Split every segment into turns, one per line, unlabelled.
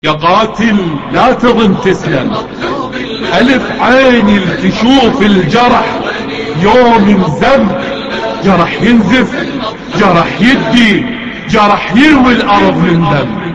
يا قاتل لا تظن تسلم، ألف عيني تشوف الجرح يوم انزم، جرح ينزف، جرح يدي، جرح يروي الأرض من دم.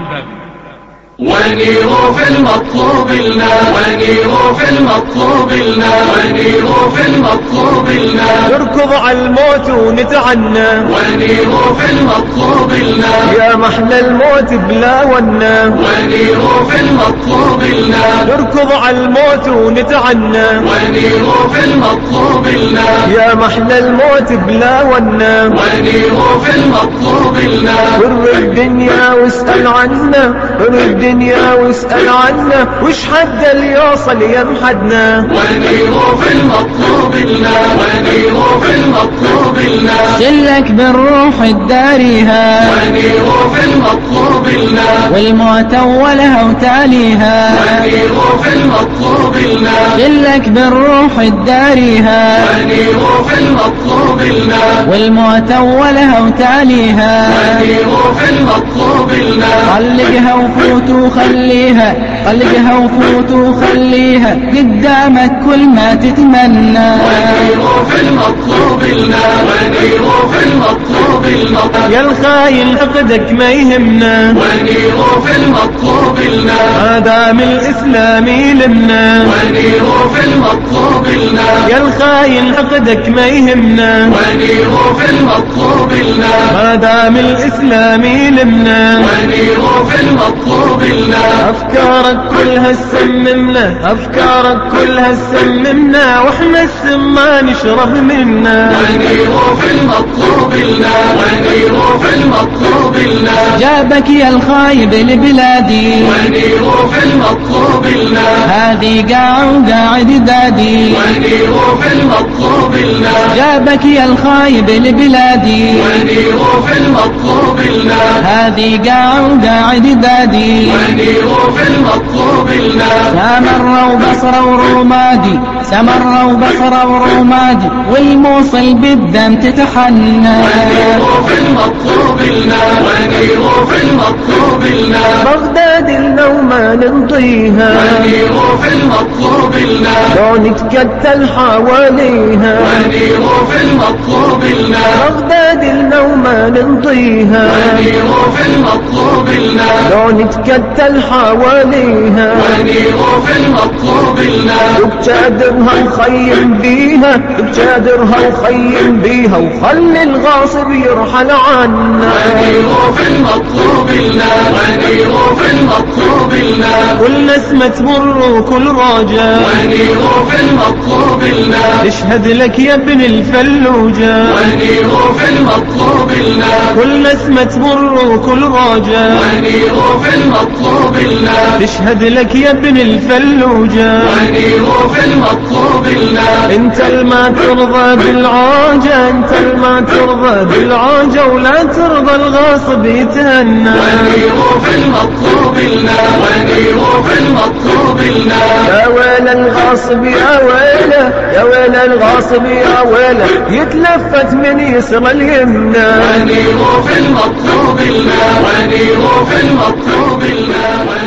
ونيروا في المطلوب لنا، ونيروا في المطلوب لنا، ونيروا في المطلوب لنا،
نركض على الموت ونتعنى،
ونيروا في المطلوب لنا،
يا محلى الموت بلا ونا،
ونيروا في المطلوب لنا،
نركض على الموت ونتعنى،
ونيروا في المطلوب لنا،
يا محلى الموت بلا ونا،
ونيروا في المطلوب لنا،
ور الدنيا واسأل عنا، ور الدنيا واسأل عنا، وش حد اللي يوصل يمحدنا.
ونيروا في المطلوب لنا، ونيروا في المطلوب لنا،
جلك بالروح الداريها،
ونيروا في المطلوب لنا،
والموت أولها وتاليها،
ونيروا في المطلوب لنا،
جلك بالروح الداريها،
ونيروا في المطلوب لنا،
والموت أولها وتاليها،
ونيروا في المطلوب لنا،
طلقها وفوت وخليها، طلقها وفوت وخليها، قدامك كل ما تتمنى.
ونيروا في المطلوب لنا، ونيروا في المطلوب لنا،
يا الخاين عقدك ما يهمنا،
ونيروا في المطلوب لنا،
ما دام الإسلام يلمنا.
ونيروا في المطلوب لنا،
يا الخاين عقدك ما يهمنا،
ونيروا في المطلوب لنا،
ما دام الإسلام يلمنا.
ونيروا في المطلوب لنا،
أفكارك كلها تسممنا، أفكارك كلها تسممنا، وإحنا السم ما نشرب منا.
ونيروا في المطلوب لنا، ونيروا في المطلوب لنا،
جابك يا الخايب لبلادي،
ونيروا في المطلوب لنا،
هذه قاع وقاعد دادي،
ونيروا في المطلوب لنا،
جابك يا الخايب لبلادي،
ونيروا في المطلوب لنا،
هذه قاع وقاعد دادي،
ونيروا في المطلوب لنا،
سمر وبصرة ورمادي، سمر وبصرة ورمادي، والموصل بالدم تتحنى.
ونيروا في المطلوب لنا، ونيروا في المطلوب لنا،
بغداد لو ما ننطيها،
ونيروا في المطلوب لنا،
لو نتكتل حواليها.
ونيروا في المطلوب لنا،
بغداد لو ما ننطيها،
ونيروا في المطلوب لنا،
لو نتكتل حواليها.
ونيروا في المطلوب لنا،
بجادرها وخيم بيها، بجادرها وخيم بيها، وخلي الغاصب يرحل عنا.
ونيروا في المطلوب لنا، ونيروا في المطلوب لنا،
كل نسمة تمر وكل راجع،
ونيروا في المطلوب لنا،
اشهد لك يا ابن الفلوجة.
ونيروا في المطلوب لنا،
كل نسمة تمر وكل راجع،
ونيروا في المطلوب لنا،
اشهد لك يا ابن الفلوجة.
ونيروا في المطلوب لنا،
انت الما ترضى بالعاجة، انت الما ترضى بالعاجة، ولا ترضى الغاصب يتهنى.
ونيروا في المطلوب لنا، ونيروا في المطلوب لنا،
يا ويل الغاصب يا ويله، يا ويل الغاصب يا ويله، يتلفت من يسرى اليمنى.
ونيروا في المطلوب لنا، ونيروا في المطلوب لنا.